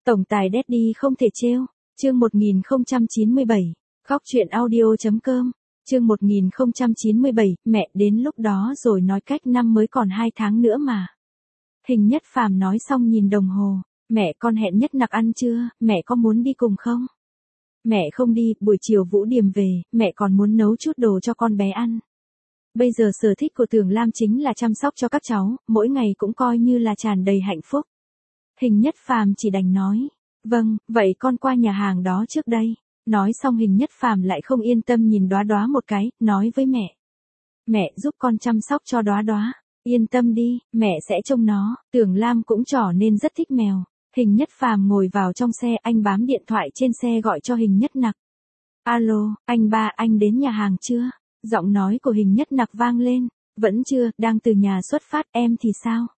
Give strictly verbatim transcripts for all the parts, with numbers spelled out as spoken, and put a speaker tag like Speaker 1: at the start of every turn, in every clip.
Speaker 1: Tổng tài Daddy không thể trêu. Chương một nghìn không trăm chín mươi bảy. Khóc chuyện audio.com. Chương một nghìn không trăm chín mươi bảy, mẹ đến lúc đó rồi nói, cách năm mới còn hai tháng nữa mà. Hình Nhất Phàm nói xong nhìn đồng hồ, mẹ con hẹn Nhất Nặc ăn trưa, mẹ có muốn đi cùng không? Mẹ không đi, buổi chiều Vũ Điềm về, mẹ còn muốn nấu chút đồ cho con bé ăn. Bây giờ sở thích của Tưởng Lam chính là chăm sóc cho các cháu, mỗi ngày cũng coi như là tràn đầy hạnh phúc. Hình Nhất Phàm chỉ đành nói, vâng, vậy con qua nhà hàng đó trước đây. Nói xong Hình Nhất Phàm lại không yên tâm nhìn Đóa Đóa một cái, nói với mẹ. Mẹ giúp con chăm sóc cho Đóa Đóa, yên tâm đi, mẹ sẽ trông nó. Tưởng Lam cũng trỏ nên rất thích mèo. Hình Nhất Phàm ngồi vào trong xe, anh bám điện thoại trên xe gọi cho Hình Nhất Nặc. Alo, anh ba, anh đến nhà hàng chưa? Giọng nói của Hình Nhất Nặc vang lên. Vẫn chưa, đang từ nhà xuất phát, em thì sao?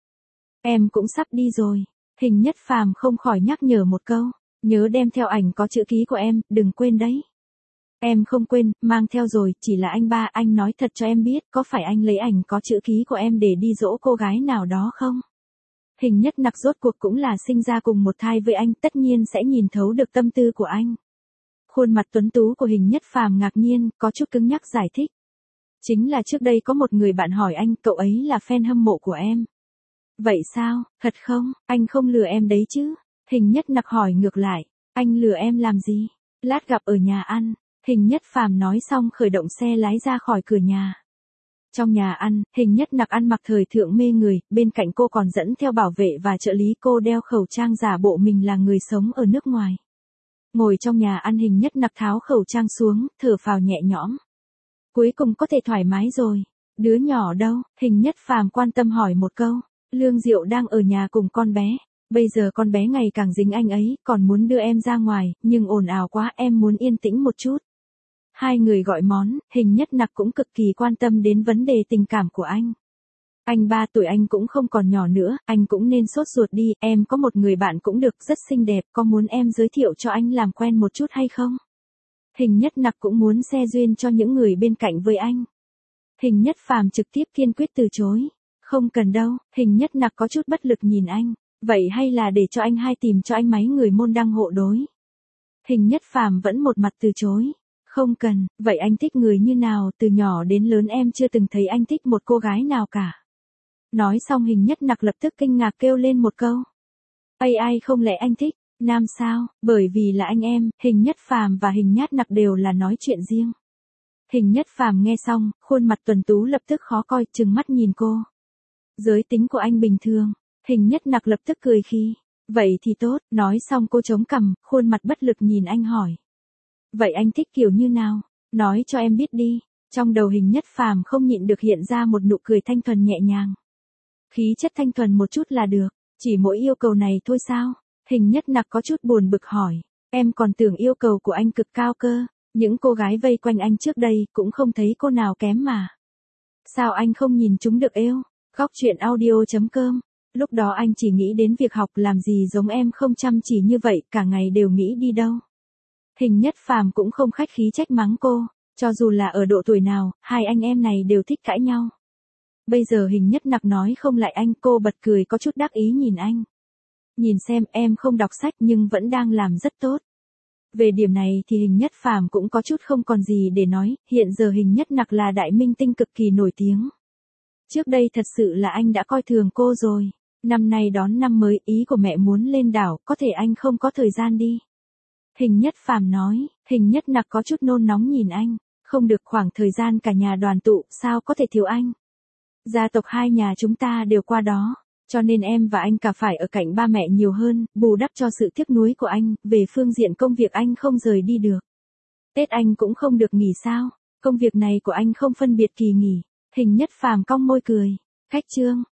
Speaker 1: Em cũng sắp đi rồi. Hình Nhất Phàm không khỏi nhắc nhở một câu. Nhớ đem theo ảnh có chữ ký của em, đừng quên đấy. Em không quên, mang theo rồi, chỉ là anh ba, anh nói thật cho em biết, có phải anh lấy ảnh có chữ ký của em để đi dỗ cô gái nào đó không? Hình Nhất Nặc rốt cuộc cũng là sinh ra cùng một thai với anh, tất nhiên sẽ nhìn thấu được tâm tư của anh. Khuôn mặt tuấn tú của Hình Nhất Phàm ngạc nhiên, có chút cứng nhắc giải thích. Chính là trước đây có một người bạn hỏi anh, cậu ấy là fan hâm mộ của em. Vậy sao, thật không, anh không lừa em đấy chứ? Hình Nhất Nặc hỏi ngược lại, anh lừa em làm gì? Lát gặp ở nhà ăn. Hình Nhất Phàm nói xong khởi động xe lái ra khỏi cửa nhà. Trong nhà ăn, Hình Nhất Nặc ăn mặc thời thượng mê người, bên cạnh cô còn dẫn theo bảo vệ và trợ lý, cô đeo khẩu trang giả bộ mình là người sống ở nước ngoài. Ngồi trong nhà ăn, Hình Nhất Nặc tháo khẩu trang xuống, thở phào nhẹ nhõm. Cuối cùng có thể thoải mái rồi. Đứa nhỏ đâu? Hình Nhất Phàm quan tâm hỏi một câu. Lương Diệu đang ở nhà cùng con bé. Bây giờ con bé ngày càng dính anh ấy, còn muốn đưa em ra ngoài, nhưng ồn ào quá, em muốn yên tĩnh một chút. Hai người gọi món, Hình Nhất Nặc cũng cực kỳ quan tâm đến vấn đề tình cảm của anh. Anh ba tuổi anh cũng không còn nhỏ nữa, anh cũng nên sốt ruột đi, em có một người bạn cũng được, rất xinh đẹp, có muốn em giới thiệu cho anh làm quen một chút hay không? Hình Nhất Nặc cũng muốn xe duyên cho những người bên cạnh với anh. Hình Nhất Phàm trực tiếp kiên quyết từ chối. Không cần đâu, Hình Nhất Nặc có chút bất lực nhìn anh. Vậy hay là để cho anh hai tìm cho anh mấy người môn đăng hộ đối? Hình Nhất Phàm vẫn một mặt từ chối. Không cần, vậy anh thích người như nào? Từ nhỏ đến lớn em chưa từng thấy anh thích một cô gái nào cả. Nói xong Hình Nhất Nặc lập tức kinh ngạc kêu lên một câu. Ây ai, không lẽ anh thích nam sao? Bởi vì là anh em, Hình Nhất Phàm và Hình Nhất Nặc đều là nói chuyện riêng. Hình Nhất Phàm nghe xong, khuôn mặt tuấn tú lập tức khó coi, trừng mắt nhìn cô. Giới tính của anh bình thường. Hình Nhất Nặc lập tức cười khi. Vậy thì tốt, nói xong cô chống cằm, khuôn mặt bất lực nhìn anh hỏi. Vậy anh thích kiểu như nào? Nói cho em biết đi. Trong đầu Hình Nhất Phàm không nhịn được hiện ra một nụ cười thanh thuần nhẹ nhàng. Khí chất thanh thuần một chút là được, chỉ mỗi yêu cầu này thôi sao? Hình Nhất Nặc có chút buồn bực hỏi. Em còn tưởng yêu cầu của anh cực cao cơ, những cô gái vây quanh anh trước đây cũng không thấy cô nào kém mà. Sao anh không nhìn chúng được êu? Khóc chuyện audio.com. Lúc đó anh chỉ nghĩ đến việc học, làm gì giống em không chăm chỉ như vậy, cả ngày đều nghĩ đi đâu. Hình Nhất Phàm cũng không khách khí trách mắng cô, cho dù là ở độ tuổi nào, hai anh em này đều thích cãi nhau. Bây giờ Hình Nhất Nặc nói không lại anh, cô bật cười có chút đắc ý nhìn anh. Nhìn xem, em không đọc sách nhưng vẫn đang làm rất tốt. Về điểm này thì Hình Nhất Phàm cũng có chút không còn gì để nói, hiện giờ Hình Nhất Nặc là đại minh tinh cực kỳ nổi tiếng. Trước đây thật sự là anh đã coi thường cô rồi. Năm nay đón năm mới, ý của mẹ muốn lên đảo, có thể anh không có thời gian đi. Hình Nhất Phàm nói. Hình Nhất Nặc có chút nôn nóng nhìn anh. Không được, khoảng thời gian cả nhà đoàn tụ, sao có thể thiếu anh? Gia tộc hai nhà chúng ta đều qua đó, cho nên em và anh cả phải ở cạnh ba mẹ nhiều hơn, bù đắp cho sự tiếc nuối của anh. Về phương diện công việc anh không rời đi được. Tết anh cũng không được nghỉ sao? Công việc này của anh không phân biệt kỳ nghỉ. Hình Nhất Phàm cong môi cười. Khách trương,